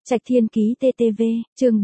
Trạch Thiên Ký TTV, chương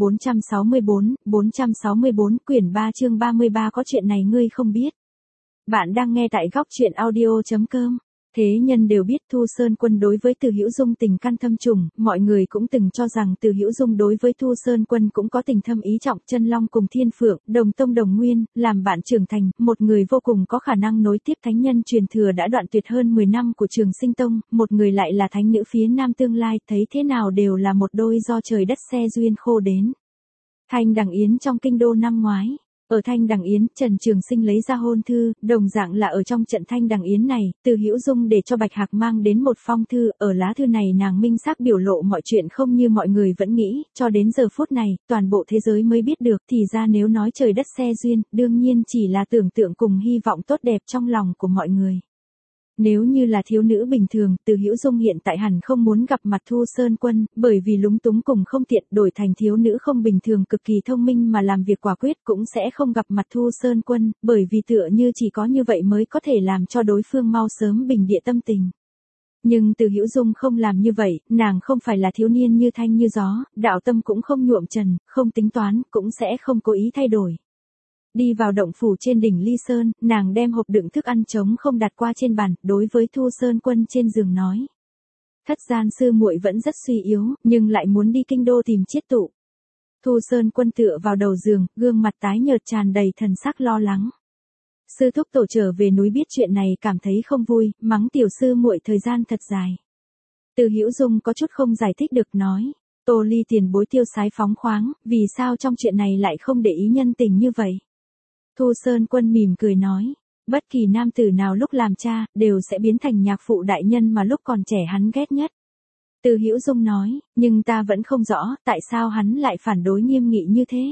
464, quyển 3 chương 33 có chuyện này ngươi không biết. Bạn đang nghe tại góc truyện audio.com. Thế nhân đều biết Thu Sơn Quân đối với Từ Hữu Dung tình căn thâm trùng, mọi người cũng từng cho rằng Từ Hữu Dung đối với Thu Sơn Quân cũng có tình thâm ý trọng. Chân Long cùng Thiên Phượng, đồng tông đồng nguyên, làm bạn trưởng thành, một người vô cùng có khả năng nối tiếp thánh nhân truyền thừa đã đoạn tuyệt hơn 10 năm của Trường Sinh Tông, một người lại là thánh nữ phía nam tương lai, thấy thế nào đều là một đôi do trời đất xe duyên khô đến. Thanh Đằng Yến trong kinh đô năm ngoái. Ở Thanh Đằng Yến, Trần Trường Sinh lấy ra hôn thư, đồng dạng là ở trong trận Thanh Đằng Yến này, Từ Hữu Dung để cho Bạch Hạc mang đến một phong thư, ở lá thư này nàng minh xác biểu lộ mọi chuyện không như mọi người vẫn nghĩ, cho đến giờ phút này, toàn bộ thế giới mới biết được, thì ra nếu nói trời đất xe duyên, đương nhiên chỉ là tưởng tượng cùng hy vọng tốt đẹp trong lòng của mọi người. Nếu như là thiếu nữ bình thường, Từ Hữu Dung hiện tại hẳn không muốn gặp mặt Thu Sơn Quân, bởi vì lúng túng cùng không tiện, đổi thành thiếu nữ không bình thường cực kỳ thông minh mà làm việc quả quyết cũng sẽ không gặp mặt Thu Sơn Quân, bởi vì tựa như chỉ có như vậy mới có thể làm cho đối phương mau sớm bình địa tâm tình. Nhưng Từ Hữu Dung không làm như vậy, nàng không phải là thiếu niên như thanh như gió, đạo tâm cũng không nhuộm trần, không tính toán, cũng sẽ không cố ý thay đổi. Đi vào động phủ trên đỉnh Ly Sơn, nàng đem hộp đựng thức ăn trống không đặt qua trên bàn, đối với Thu Sơn Quân trên giường nói. Thất gian sư muội vẫn rất suy yếu, nhưng lại muốn đi kinh đô tìm chiết tụ. Thu Sơn Quân tựa vào đầu giường, gương mặt tái nhợt tràn đầy thần sắc lo lắng. Sư thúc tổ trở về núi biết chuyện này cảm thấy không vui, mắng tiểu sư muội thời gian thật dài. Từ Hữu Dung có chút không giải thích được nói. Tô Ly tiền bối tiêu sái phóng khoáng, vì sao trong chuyện này lại không để ý nhân tình như vậy? Thu Sơn Quân mỉm cười nói, bất kỳ nam tử nào lúc làm cha, đều sẽ biến thành nhạc phụ đại nhân mà lúc còn trẻ hắn ghét nhất. Từ Hữu Dung nói, nhưng ta vẫn không rõ, tại sao hắn lại phản đối nghiêm nghị như thế.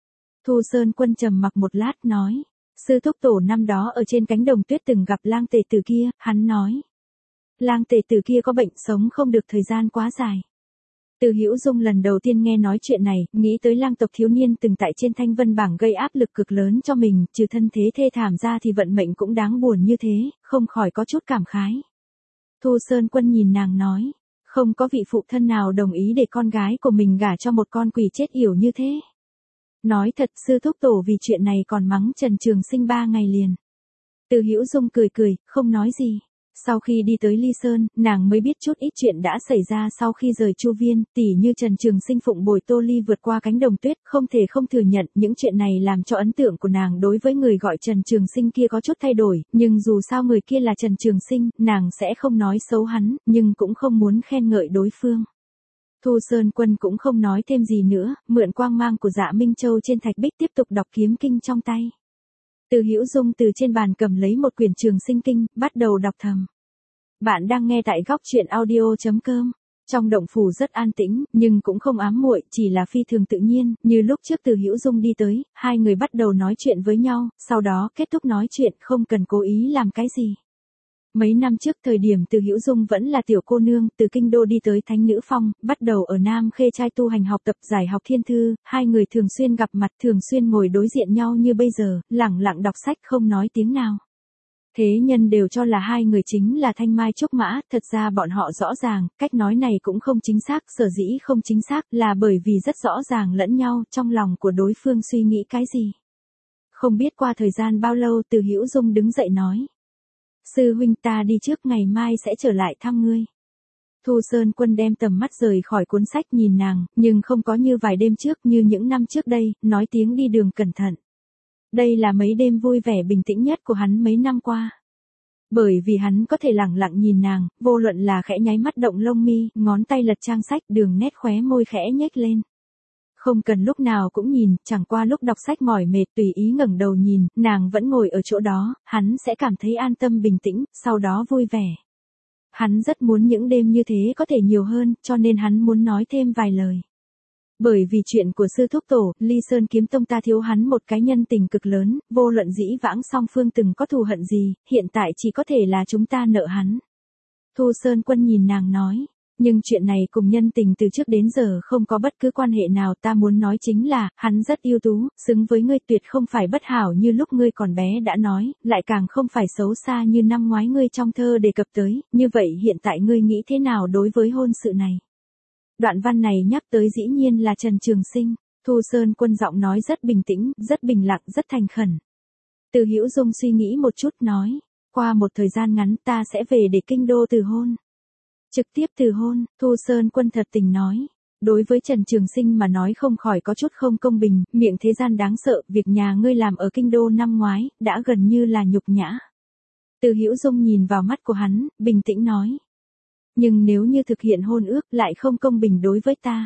Thu Sơn Quân trầm mặc một lát nói, sư thúc tổ năm đó ở trên cánh đồng tuyết từng gặp lang tề tử kia, hắn nói. Lang tề tử kia có bệnh sống không được thời gian quá dài. Từ Hữu Dung lần đầu tiên nghe nói chuyện này, nghĩ tới lang tộc thiếu niên từng tại trên thanh vân bảng gây áp lực cực lớn cho mình, trừ thân thế thê thảm ra thì vận mệnh cũng đáng buồn như thế, không khỏi có chút cảm khái. Thu Sơn Quân nhìn nàng nói, không có vị phụ thân nào đồng ý để con gái của mình gả cho một con quỷ chết yểu như thế. Nói thật, sư thúc tổ vì chuyện này còn mắng Trần Trường Sinh 3 ngày liền. Từ Hữu Dung cười cười, không nói gì. Sau khi đi tới Ly Sơn, nàng mới biết chút ít chuyện đã xảy ra sau khi rời Chu Viên, tỉ như Trần Trường Sinh phụng bồi Tô Ly vượt qua cánh đồng tuyết, không thể không thừa nhận những chuyện này làm cho ấn tượng của nàng đối với người gọi Trần Trường Sinh kia có chút thay đổi, nhưng dù sao người kia là Trần Trường Sinh, nàng sẽ không nói xấu hắn, nhưng cũng không muốn khen ngợi đối phương. Thu Sơn Quân cũng không nói thêm gì nữa, mượn quang mang của Dạ Minh Châu trên thạch bích tiếp tục đọc kiếm kinh trong tay. Từ Hữu Dung từ trên bàn cầm lấy một quyển Trường Sinh Kinh, bắt đầu đọc thầm. Bạn đang nghe tại góc truyện audio.com. Trong động phủ rất an tĩnh, nhưng cũng không ám muội, chỉ là phi thường tự nhiên, như lúc trước Từ Hữu Dung đi tới, hai người bắt đầu nói chuyện với nhau, sau đó kết thúc nói chuyện, không cần cố ý làm cái gì. Mấy năm trước thời điểm Từ Hữu Dung vẫn là tiểu cô nương, từ kinh đô đi tới Thánh Nữ Phong, bắt đầu ở Nam Khê trai tu hành học tập giải học thiên thư, hai người thường xuyên gặp mặt, thường xuyên ngồi đối diện nhau như bây giờ, lẳng lặng đọc sách không nói tiếng nào. Thế nhân đều cho là hai người chính là Thanh Mai Trúc Mã, thật ra bọn họ rõ ràng, cách nói này cũng không chính xác, sở dĩ không chính xác là bởi vì rất rõ ràng lẫn nhau, trong lòng của đối phương suy nghĩ cái gì. Không biết qua thời gian bao lâu Từ Hữu Dung đứng dậy nói. Sư huynh ta đi trước, ngày mai sẽ trở lại thăm ngươi. Thu Sơn Quân đem tầm mắt rời khỏi cuốn sách nhìn nàng, nhưng không có như vài đêm trước như những năm trước đây, nói tiếng đi đường cẩn thận. Đây là mấy đêm vui vẻ bình tĩnh nhất của hắn mấy năm qua. Bởi vì hắn có thể lẳng lặng nhìn nàng, vô luận là khẽ nháy mắt động lông mi, ngón tay lật trang sách, đường nét khóe môi khẽ nhếch lên. Không cần lúc nào cũng nhìn, chẳng qua lúc đọc sách mỏi mệt tùy ý ngẩng đầu nhìn, nàng vẫn ngồi ở chỗ đó, hắn sẽ cảm thấy an tâm bình tĩnh, sau đó vui vẻ. Hắn rất muốn những đêm như thế có thể nhiều hơn, cho nên hắn muốn nói thêm vài lời. Bởi vì chuyện của sư thúc tổ, Ly Sơn Kiếm Tông ta thiếu hắn một cái nhân tình cực lớn, vô luận dĩ vãng song phương từng có thù hận gì, hiện tại chỉ có thể là chúng ta nợ hắn. Thu Sơn Quân nhìn nàng nói, nhưng chuyện này cùng nhân tình từ trước đến giờ không có bất cứ quan hệ nào, ta muốn nói chính là, hắn rất ưu tú, xứng với ngươi, tuyệt không phải bất hảo như lúc ngươi còn bé đã nói, lại càng không phải xấu xa như năm ngoái ngươi trong thơ đề cập tới, như vậy hiện tại ngươi nghĩ thế nào đối với hôn sự này? Đoạn văn này nhắc tới dĩ nhiên là Trần Trường Sinh. Thu Sơn Quân giọng nói rất bình tĩnh, rất bình lặng, rất thành khẩn. Từ Hữu Dung suy nghĩ một chút nói, qua một thời gian ngắn ta sẽ về để kinh đô từ hôn. Trực tiếp từ hôn, Thu Sơn Quân thật tình nói. Đối với Trần Trường Sinh mà nói không khỏi có chút không công bình, miệng thế gian đáng sợ, việc nhà ngươi làm ở kinh đô năm ngoái, đã gần như là nhục nhã. Từ Hữu Dung nhìn vào mắt của hắn, bình tĩnh nói. Nhưng nếu như thực hiện hôn ước lại không công bình đối với ta.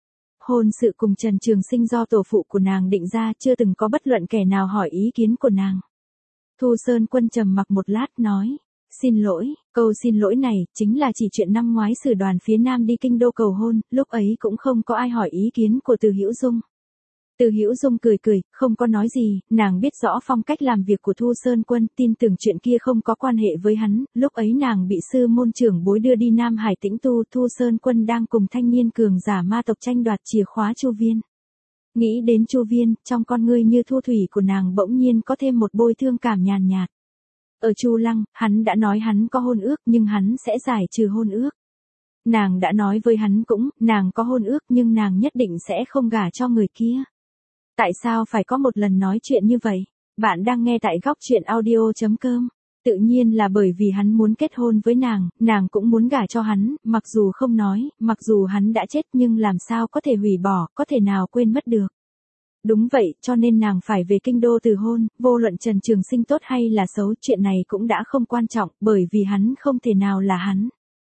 Hôn sự cùng Trần Trường Sinh do tổ phụ của nàng định ra, chưa từng có bất luận kẻ nào hỏi ý kiến của nàng. Thu Sơn Quân trầm mặc một lát nói, xin lỗi, câu xin lỗi này chính là chỉ chuyện năm ngoái sử đoàn phía Nam đi kinh đô cầu hôn, lúc ấy cũng không có ai hỏi ý kiến của Từ Hữu Dung. Từ Hữu Dung cười cười, không có nói gì, nàng biết rõ phong cách làm việc của Thu Sơn Quân, tin tưởng chuyện kia không có quan hệ với hắn, lúc ấy nàng bị sư môn trưởng bối đưa đi Nam Hải tĩnh tu, Thu Sơn Quân đang cùng thanh niên cường giả ma tộc tranh đoạt chìa khóa Chu Viên. Nghĩ đến Chu Viên, trong con ngươi như thu thủy của nàng bỗng nhiên có thêm một bôi thương cảm nhàn nhạt. Ở Chu Lăng, hắn đã nói hắn có hôn ước nhưng hắn sẽ giải trừ hôn ước. Nàng đã nói với hắn cũng, nàng có hôn ước nhưng nàng nhất định sẽ không gả cho người kia. Tại sao phải có một lần nói chuyện như vậy? Bạn đang nghe tại góc truyện audio.com. Tự nhiên là bởi vì hắn muốn kết hôn với nàng cũng muốn gả cho hắn, mặc dù không nói, mặc dù hắn đã chết nhưng làm sao có thể hủy bỏ, có thể nào quên mất được. Đúng vậy, cho nên nàng phải về kinh đô từ hôn, vô luận Trần Trường Sinh tốt hay là xấu, chuyện này cũng đã không quan trọng, bởi vì hắn không thể nào là hắn.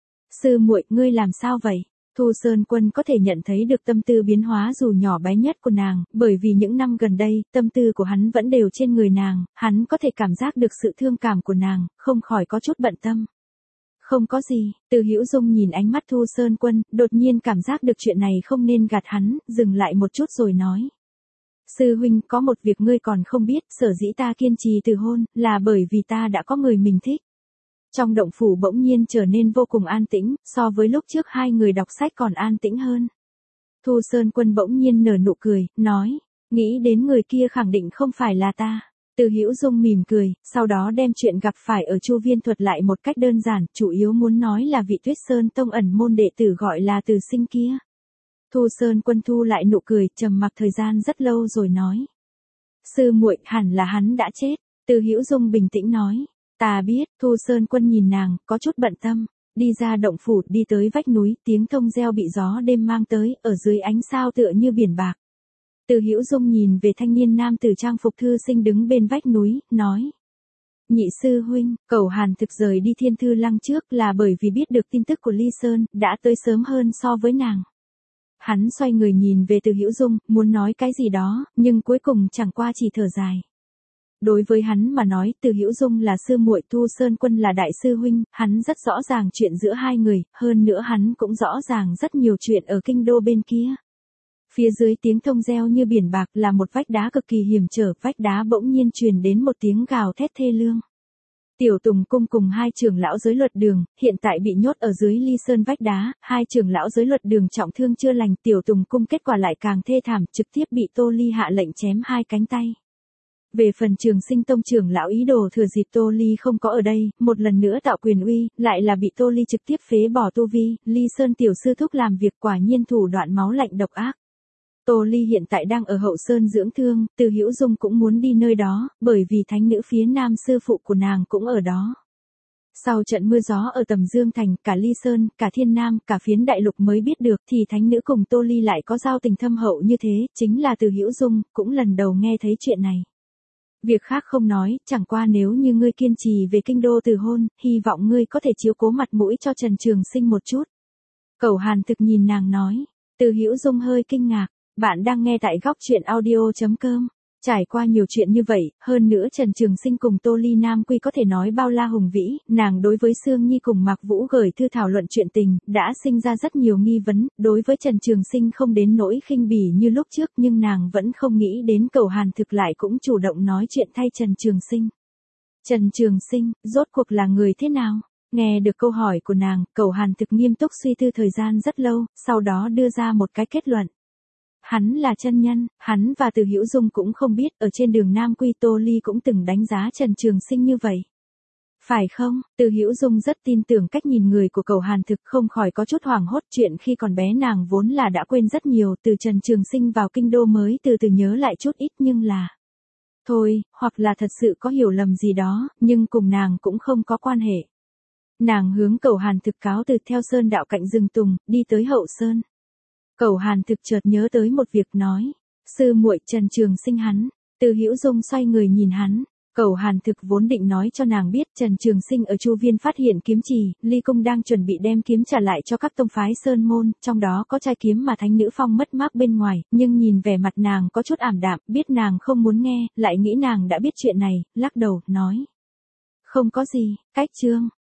Sư muội, ngươi làm sao vậy? Thu Sơn Quân có thể nhận thấy được tâm tư biến hóa dù nhỏ bé nhất của nàng, bởi vì những năm gần đây, tâm tư của hắn vẫn đều trên người nàng, hắn có thể cảm giác được sự thương cảm của nàng, không khỏi có chút bận tâm. Không có gì, Từ Hữu Dung nhìn ánh mắt Thu Sơn Quân, đột nhiên cảm giác được chuyện này không nên gạt hắn, dừng lại một chút rồi nói. Sư huynh, có một việc ngươi còn không biết, sở dĩ ta kiên trì từ hôn, là bởi vì ta đã có người mình thích. Trong động phủ bỗng nhiên trở nên vô cùng an tĩnh, so với lúc trước hai người đọc sách còn an tĩnh hơn. Thu Sơn Quân bỗng nhiên nở nụ cười, nói, nghĩ đến người kia khẳng định không phải là ta. Từ Hữu Dung mỉm cười, sau đó đem chuyện gặp phải ở Chu Viên thuật lại một cách đơn giản, chủ yếu muốn nói là vị Tuyết Sơn Tông ẩn môn đệ tử gọi là Từ Sinh kia. Thu Sơn Quân thu lại nụ cười, trầm mặc thời gian rất lâu rồi nói. Sư muội, hẳn là hắn đã chết. Từ Hữu Dung bình tĩnh nói. Ta biết, Thu Sơn Quân nhìn nàng, có chút bận tâm. Đi ra động phủ, đi tới vách núi, tiếng thông reo bị gió đêm mang tới, ở dưới ánh sao tựa như biển bạc. Từ Hữu Dung nhìn về thanh niên nam tử trang phục thư sinh đứng bên vách núi, nói. Nhị sư huynh, Cẩu Hàn thực rời đi Thiên Thư Lăng trước là bởi vì biết được tin tức của Ly Sơn, đã tới sớm hơn so với nàng. Hắn xoay người nhìn về Từ Hữu Dung, muốn nói cái gì đó, nhưng cuối cùng chẳng qua chỉ thở dài. Đối với hắn mà nói, Từ Hữu Dung là sư muội, Thu Sơn Quân là đại sư huynh, hắn rất rõ ràng chuyện giữa hai người, hơn nữa hắn cũng rõ ràng rất nhiều chuyện ở kinh đô bên kia. Phía dưới tiếng thông reo như biển bạc là một vách đá cực kỳ hiểm trở, vách đá bỗng nhiên truyền đến một tiếng gào thét thê lương. Tiểu Tùng Cung cùng hai trưởng lão giới luật đường, hiện tại bị nhốt ở dưới Ly Sơn vách đá, hai trưởng lão giới luật đường trọng thương chưa lành, Tiểu Tùng Cung kết quả lại càng thê thảm, trực tiếp bị Tô Ly hạ lệnh chém hai cánh tay. Về phần Trường Sinh Tông trưởng lão ý đồ thừa dịp Tô Ly không có ở đây, một lần nữa tạo quyền uy, lại là bị Tô Ly trực tiếp phế bỏ tu vi, Ly Sơn tiểu sư thúc làm việc quả nhiên thủ đoạn máu lạnh độc ác. Tô Ly hiện tại đang ở Hậu Sơn dưỡng thương, Từ Hữu Dung cũng muốn đi nơi đó, bởi vì thánh nữ phía nam sư phụ của nàng cũng ở đó. Sau trận mưa gió ở Tầm Dương Thành, cả Ly Sơn, cả Thiên Nam, cả phiến đại lục mới biết được thì thánh nữ cùng Tô Ly lại có giao tình thâm hậu như thế, chính là Từ Hữu Dung, cũng lần đầu nghe thấy chuyện này. Việc khác không nói, chẳng qua nếu như ngươi kiên trì về kinh đô từ hôn, hy vọng ngươi có thể chiếu cố mặt mũi cho Trần Trường Sinh một chút. Cẩu Hàn thực nhìn nàng nói. Từ Hữu Dung hơi kinh ngạc. Bạn đang nghe tại góc truyện audio.com. Trải qua nhiều chuyện như vậy, hơn nữa Trần Trường Sinh cùng Tô Ly Nam Quy có thể nói bao la hùng vĩ, nàng đối với Sương Nhi cùng Mạc Vũ gửi thư thảo luận chuyện tình, đã sinh ra rất nhiều nghi vấn, đối với Trần Trường Sinh không đến nỗi khinh bỉ như lúc trước nhưng nàng vẫn không nghĩ đến Cẩu Hàn thực lại cũng chủ động nói chuyện thay Trần Trường Sinh. Trần Trường Sinh, rốt cuộc là người thế nào? Nghe được câu hỏi của nàng, Cẩu Hàn thực nghiêm túc suy tư thời gian rất lâu, sau đó đưa ra một cái kết luận. Hắn là chân nhân, hắn và Từ Hữu Dung cũng không biết, ở trên đường Nam Quy Tô Ly cũng từng đánh giá Trần Trường Sinh như vậy. Phải không? Từ Hữu Dung rất tin tưởng cách nhìn người của Cầu Hàn Thực, không khỏi có chút hoảng hốt. Chuyện khi còn bé nàng vốn là đã quên rất nhiều, từ Trần Trường Sinh vào kinh đô mới từ từ nhớ lại chút ít, nhưng là... Thôi, hoặc là thật sự có hiểu lầm gì đó, nhưng cùng nàng cũng không có quan hệ. Nàng hướng Cầu Hàn Thực cáo từ, theo sơn đạo cạnh rừng tùng, đi tới hậu sơn. Cầu Hàn Thực chợt nhớ tới một việc nói, sư muội Trần Trường Sinh hắn. Từ Hữu Dung xoay người nhìn hắn. Cầu Hàn Thực vốn định nói cho nàng biết Trần Trường Sinh ở Chu Viên phát hiện kiếm trì, Ly Cung đang chuẩn bị đem kiếm trả lại cho các tông phái sơn môn, trong đó có trai kiếm mà Thánh Nữ Phong mất mát bên ngoài, nhưng nhìn vẻ mặt nàng có chút ảm đạm, biết nàng không muốn nghe, lại nghĩ nàng đã biết chuyện này, lắc đầu, nói. Không có gì, cách chương.